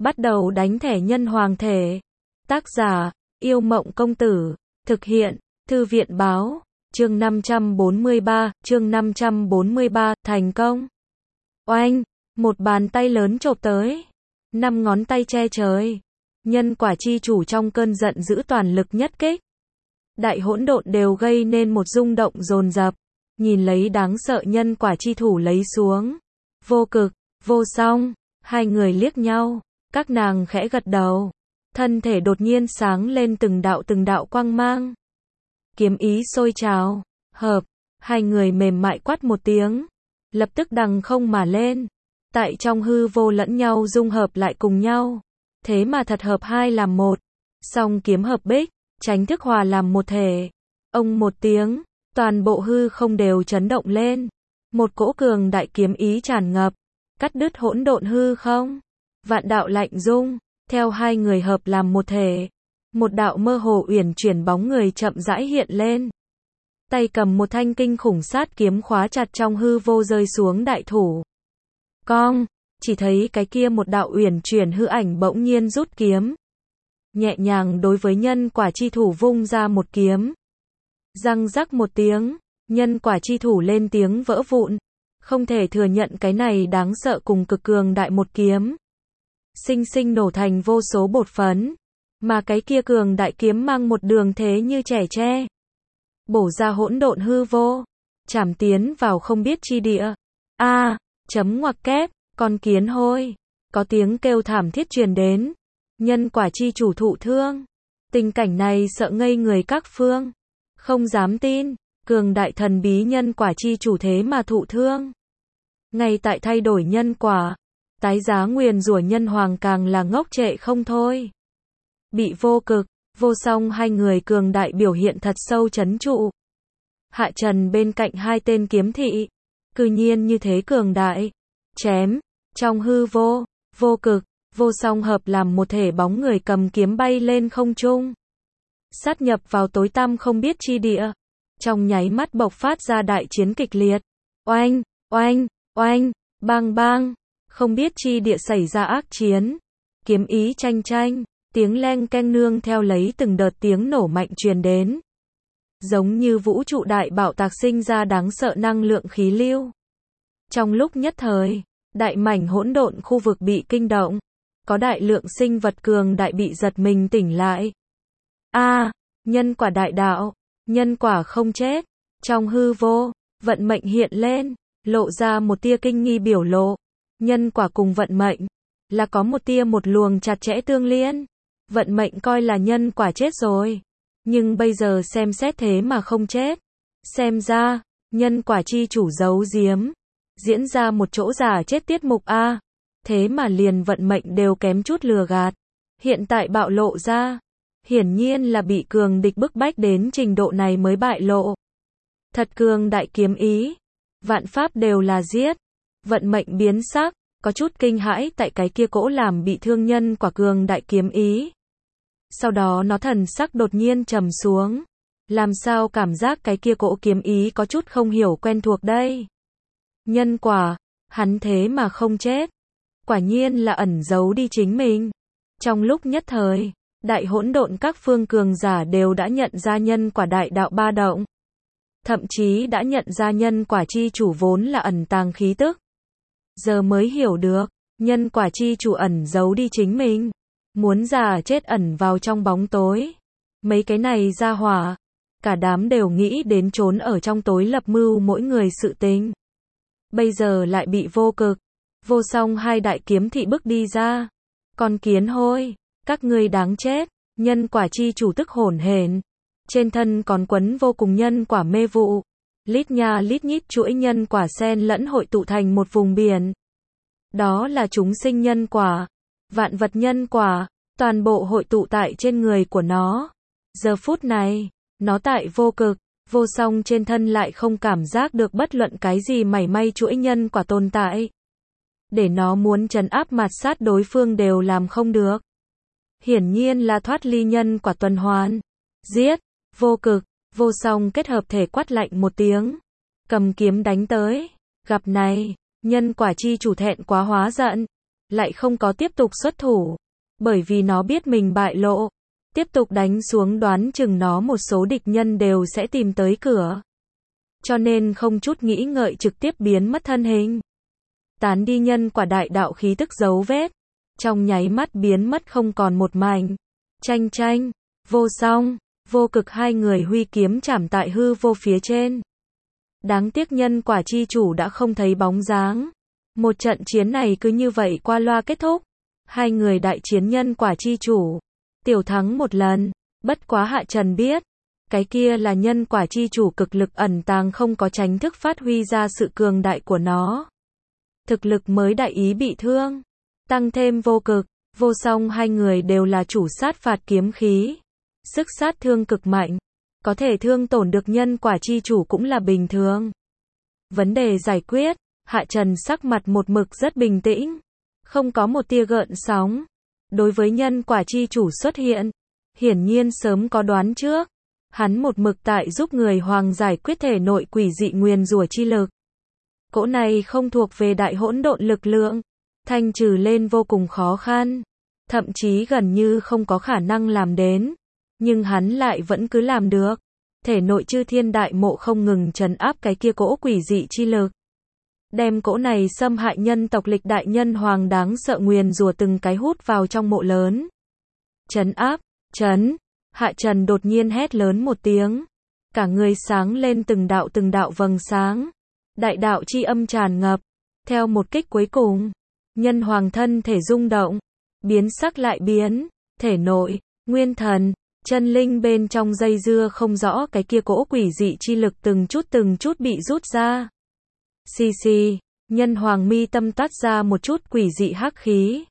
Bắt đầu đánh thẻ nhân hoàng thể. Tác giả, Yêu Mộng Công Tử. Thực hiện, Thư viện Báo. Chương 543, thành công. Oanh, một bàn tay lớn chộp tới. 5 ngón tay che trời. Nhân quả chi chủ trong cơn giận dữ toàn lực nhất kích. Đại hỗn độn đều gây nên một rung động dồn dập. Nhìn lấy đáng sợ nhân quả chi thủ lấy xuống. Vô cực, vô song, hai người liếc nhau, các nàng khẽ gật đầu. Thân thể đột nhiên sáng lên từng đạo quang mang. Kiếm ý sôi trào, hợp, hai người mềm mại quát một tiếng. Lập tức đằng không mà lên. Tại trong hư vô lẫn nhau dung hợp lại cùng nhau. Thế mà thật hợp hai làm một. Song kiếm hợp bích, tránh thức hòa làm một thể. Ông một tiếng, toàn bộ hư không đều chấn động lên. Một cỗ cường đại kiếm ý tràn ngập, cắt đứt hỗn độn hư không. Vạn đạo lạnh rung, theo hai người hợp làm một thể. Một đạo mơ hồ uyển chuyển bóng người chậm rãi hiện lên. Tay cầm một thanh kinh khủng sát kiếm khóa chặt trong hư vô rơi xuống đại thủ. Cong, chỉ thấy cái kia một đạo uyển chuyển hư ảnh bỗng nhiên rút kiếm. Nhẹ nhàng đối với nhân quả chi thủ vung ra một kiếm. Răng rắc một tiếng, nhân quả chi thủ lên tiếng vỡ vụn. Không thể thừa nhận cái này đáng sợ cùng cực cường đại một kiếm. Sinh sinh nổ thành vô số bột phấn. Mà cái kia cường đại kiếm mang một đường thế như trẻ tre. Bổ ra hỗn độn hư vô. Chảm tiến vào không biết chi địa. Chấm ngoặc kép, con kiến hôi. Có tiếng kêu thảm thiết truyền đến. Nhân quả chi chủ thụ thương. Tình cảnh này sợ ngây người các phương. Không dám tin, cường đại thần bí nhân quả chi chủ thế mà thụ thương. Ngay tại thay đổi nhân quả, tái giá nguyền rủa nhân hoàng càng là ngốc trệ không thôi. Bị vô cực, vô song hai người cường đại biểu hiện thật sâu chấn trụ. Hạ trần bên cạnh hai tên kiếm thị, cư nhiên như thế cường đại. Chém, trong hư vô, vô cực, vô song hợp làm một thể bóng người cầm kiếm bay lên không trung. Sát nhập vào tối tăm không biết chi địa. Trong nháy mắt bộc phát ra đại chiến kịch liệt. Oanh, oanh, oanh, bang bang. Không biết chi địa xảy ra ác chiến. Kiếm ý tranh tranh. Tiếng leng keng nương theo lấy từng đợt tiếng nổ mạnh truyền đến. Giống như vũ trụ đại bạo tạc sinh ra đáng sợ năng lượng khí lưu. Trong lúc nhất thời, đại mảnh hỗn độn khu vực bị kinh động. Có đại lượng sinh vật cường đại bị giật mình tỉnh lại. Nhân quả đại đạo, nhân quả không chết. Trong hư vô, vận mệnh hiện lên, lộ ra một tia kinh nghi biểu lộ. Nhân quả cùng vận mệnh, là có một tia một luồng chặt chẽ tương liên. Vận mệnh coi là nhân quả chết rồi. Nhưng bây giờ xem xét thế mà không chết. Xem ra, nhân quả chi chủ giấu giếm. Diễn ra một chỗ giả chết tiết mục Thế mà liền vận mệnh đều kém chút lừa gạt. Hiện tại bạo lộ ra. Hiển nhiên là bị cường địch bức bách đến trình độ này mới bại lộ. Thật cường đại kiếm ý. Vạn pháp đều là giết. Vận mệnh biến sắc, có chút kinh hãi tại cái kia cỗ làm bị thương nhân quả cường đại kiếm ý. Sau đó nó thần sắc đột nhiên trầm xuống. Làm sao cảm giác cái kia cỗ kiếm ý có chút không hiểu quen thuộc đây. Nhân quả, hắn thế mà không chết. Quả nhiên là ẩn giấu đi chính mình. Trong lúc nhất thời, đại hỗn độn các phương cường giả đều đã nhận ra nhân quả đại đạo ba động. Thậm chí đã nhận ra nhân quả chi chủ vốn là ẩn tàng khí tức. Giờ mới hiểu được, nhân quả chi chủ ẩn giấu đi chính mình. Muốn giả chết ẩn vào trong bóng tối. Mấy cái này ra hỏa. Cả đám đều nghĩ đến trốn ở trong tối lập mưu mỗi người sự tình. Bây giờ lại bị vô cực, vô song hai đại kiếm thị bức đi ra. Con kiến hôi, các ngươi đáng chết. Nhân quả chi chủ tức hổn hển. Trên thân còn quấn vô cùng nhân quả mê vụ. Lít nha lít nhít chuỗi nhân quả xen lẫn hội tụ thành một vùng biển. Đó là chúng sinh nhân quả. Vạn vật nhân quả. Toàn bộ hội tụ tại trên người của nó. Giờ phút này, nó tại vô cực, vô song trên thân lại không cảm giác được bất luận cái gì mảy may chuỗi nhân quả tồn tại. Để nó muốn trấn áp mạt sát đối phương đều làm không được. Hiển nhiên là thoát ly nhân quả tuần hoàn. Giết, vô cực, vô song kết hợp thể quát lạnh một tiếng. Cầm kiếm đánh tới. Gặp này, nhân quả chi chủ thẹn quá hóa giận. lại không có tiếp tục xuất thủ, bởi vì nó biết mình bại lộ. Tiếp tục đánh xuống đoán chừng nó một số địch nhân đều sẽ tìm tới cửa. Cho nên không chút nghĩ ngợi trực tiếp biến mất thân hình. Tán đi nhân quả đại đạo khí tức dấu vết. Trong nháy mắt biến mất không còn một mảnh. Tranh tranh, vô song, vô cực hai người huy kiếm chảm tại hư vô phía trên. Đáng tiếc nhân quả chi chủ đã không thấy bóng dáng. Một trận chiến này cứ như vậy qua loa kết thúc. Hai người đại chiến nhân quả chi chủ. Tiểu thắng một lần, bất quá Hạ Trần biết. Cái kia là nhân quả chi chủ cực lực ẩn tàng không có tránh thức phát huy ra sự cường đại của nó. Thực lực mới đại ý bị thương. Tăng thêm vô cực, vô song hai người đều là chủ sát phạt kiếm khí. Sức sát thương cực mạnh. Có thể thương tổn được nhân quả chi chủ cũng là bình thường. Vấn đề giải quyết, Hạ Trần sắc mặt một mực rất bình tĩnh. Không có một tia gợn sóng. Đối với nhân quả chi chủ xuất hiện, hiển nhiên sớm có đoán trước. Hắn một mực tại giúp người hoàng giải quyết thể nội quỷ dị nguyền rủa chi lực. Cỗ này không thuộc về đại hỗn độn lực lượng, thanh trừ lên vô cùng khó khăn, thậm chí gần như không có khả năng làm đến, nhưng hắn lại vẫn cứ làm được. Thể nội chư thiên đại mộ không ngừng trấn áp cái kia cỗ quỷ dị chi lực. Đem cỗ này xâm hại nhân tộc lịch đại nhân hoàng đáng sợ nguyền rủa từng cái hút vào trong mộ lớn. Trấn áp, trấn. Hạ Trần đột nhiên hét lớn một tiếng. Cả người sáng lên từng đạo vầng sáng. Đại đạo chi âm tràn ngập. Theo một kích cuối cùng, nhân hoàng thân thể rung động. Biến sắc lại biến. Thể nội, nguyên thần, chân linh bên trong dây dưa không rõ cái kia cỗ quỷ dị chi lực từng chút bị rút ra. Xì xì, nhân hoàng mi tâm toát ra một chút quỷ dị hắc khí.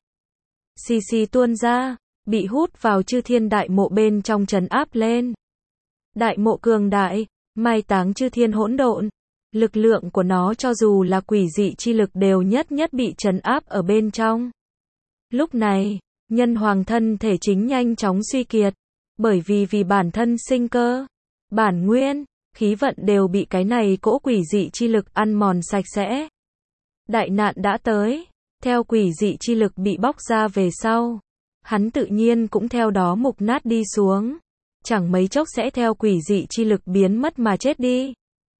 Xì xì tuôn ra. Bị hút vào chư thiên đại mộ bên trong trấn áp lên. Đại mộ cường đại, mai táng chư thiên hỗn độn. Lực lượng của nó cho dù là quỷ dị chi lực đều nhất bị trấn áp ở bên trong. Lúc này, nhân hoàng thân thể chính nhanh chóng suy kiệt. Bởi vì bản thân sinh cơ, bản nguyên, khí vận đều bị cái này cỗ quỷ dị chi lực ăn mòn sạch sẽ. Đại nạn đã tới, theo quỷ dị chi lực bị bóc ra về sau. Hắn tự nhiên cũng theo đó mục nát đi xuống. Chẳng mấy chốc sẽ theo quỷ dị chi lực biến mất mà chết đi.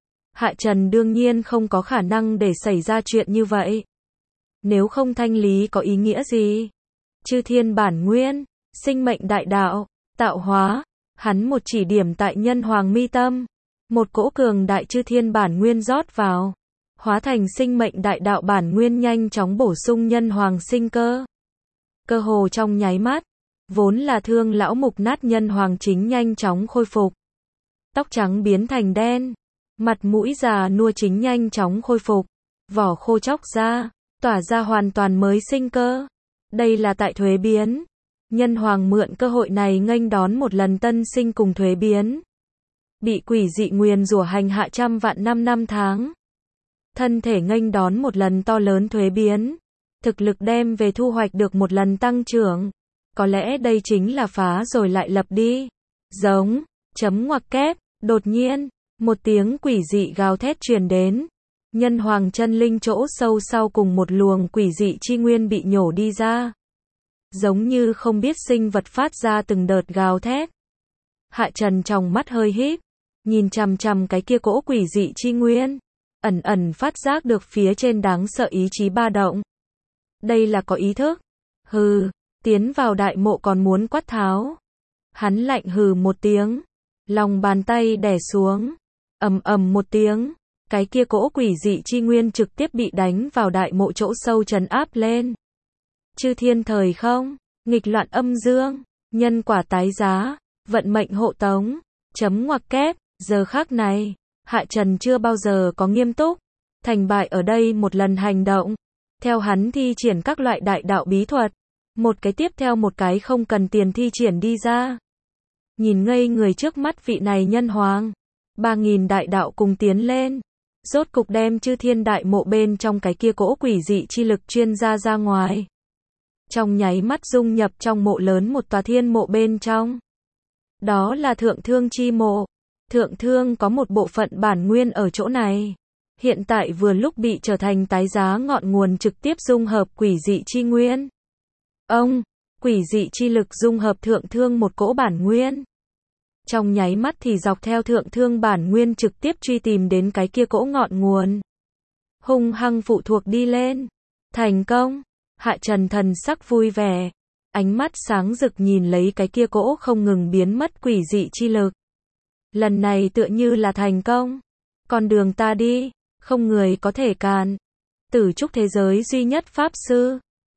Hạ Trần đương nhiên không có khả năng để xảy ra chuyện như vậy. Nếu không thanh lý có ý nghĩa gì? Chư thiên bản nguyên, sinh mệnh đại đạo, tạo hóa. Hắn một chỉ điểm tại nhân hoàng mi tâm. Một cỗ cường đại chư thiên bản nguyên rót vào. Hóa thành sinh mệnh đại đạo bản nguyên nhanh chóng bổ sung nhân hoàng sinh cơ. Cơ hồ trong nháy mắt, vốn là thương lão mục nát nhân hoàng chính nhanh chóng khôi phục. Tóc trắng biến thành đen, mặt mũi già nua chính nhanh chóng khôi phục, vỏ khô chóc ra, tỏa ra hoàn toàn mới sinh cơ. Đây là tại thuế biến. Nhân hoàng mượn cơ hội này nghênh đón một lần tân sinh cùng thuế biến. Bị quỷ dị nguyền rủa hành hạ trăm vạn năm tháng. Thân thể nghênh đón một lần to lớn thuế biến. Thực lực đem về thu hoạch được một lần tăng trưởng. Có lẽ đây chính là phá rồi lại lập đi. Giống, chấm ngoặc kép, đột nhiên, một tiếng quỷ dị gào thét truyền đến. Nhân hoàng chân linh chỗ sâu sau cùng một luồng quỷ dị chi nguyên bị nhổ đi ra. Giống như không biết sinh vật phát ra từng đợt gào thét. Hạ Trần trong mắt hơi híp, nhìn chằm chằm cái kia cỗ quỷ dị chi nguyên. Ẩn phát giác được phía trên đáng sợ ý chí ba động. Đây là có ý thức. Hừ, tiến vào đại mộ còn muốn quát tháo. Hắn lạnh hừ một tiếng. Lòng bàn tay đè xuống. Ầm một tiếng. Cái kia cỗ quỷ dị chi nguyên trực tiếp bị đánh vào đại mộ chỗ sâu trấn áp lên. Chư thiên thời không, nghịch loạn âm dương, nhân quả tái giá, vận mệnh hộ tống, chấm ngoặc kép, giờ khắc này, Hạ Trần chưa bao giờ có nghiêm túc, thành bại ở đây một lần hành động. Theo hắn thi triển các loại đại đạo bí thuật, một cái tiếp theo một cái không cần tiền thi triển đi ra. Nhìn ngây người trước mắt vị này nhân hoàng, 3000 đại đạo cùng tiến lên, rốt cục đem chư thiên đại mộ bên trong cái kia cỗ quỷ dị chi lực chuyên ra ngoài. Trong nháy mắt dung nhập trong mộ lớn một tòa thiên mộ bên trong. Đó là thượng thương chi mộ. Thượng thương có một bộ phận bản nguyên ở chỗ này. Hiện tại vừa lúc bị trở thành tái giá ngọn nguồn trực tiếp dung hợp quỷ dị chi nguyên. Ông, quỷ dị chi lực dung hợp thượng thương một cỗ bản nguyên. Trong nháy mắt thì dọc theo thượng thương bản nguyên trực tiếp truy tìm đến cái kia cỗ ngọn nguồn. Hung hăng phụ thuộc đi lên. Thành công. Hạ Trần thần sắc vui vẻ. Ánh mắt sáng rực nhìn lấy cái kia cỗ không ngừng biến mất quỷ dị chi lực. Lần này tựa như là thành công. Con đường ta đi, không người có thể cản. Tử trúc thế giới duy nhất pháp sư.